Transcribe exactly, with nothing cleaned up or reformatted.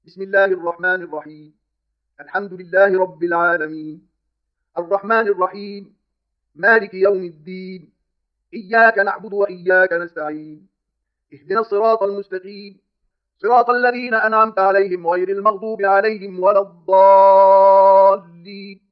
بسم الله الرحمن الرحيم. الحمد لله رب العالمين، الرحمن الرحيم، مالك يوم الدين. إياك نعبد وإياك نستعين. اهدنا الصراط المستقيم، صراط الذين أنعمت عليهم غير المغضوب عليهم ولا الضالين.